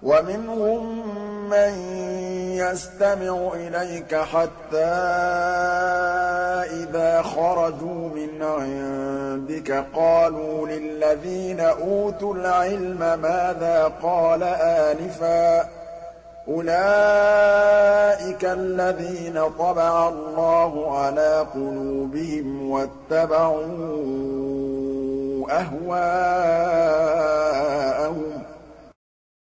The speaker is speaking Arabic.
وَمِنْهُم مَّن يَسْتَمِعُ إِلَيْكَ حَتَّىٰ إِذَا خَرَجُوا مِنْ عِندِكَ قَالُوا لِلَّذِينَ أُوتُوا الْعِلْمَ مَاذَا قَالَ آنِفًا ۚ أُولَٰئِكَ الَّذِينَ طَبَعَ اللَّهُ عَلَىٰ قُلُوبِهِمْ وَاتَّبَعُوا أَهْوَاءَهُمْ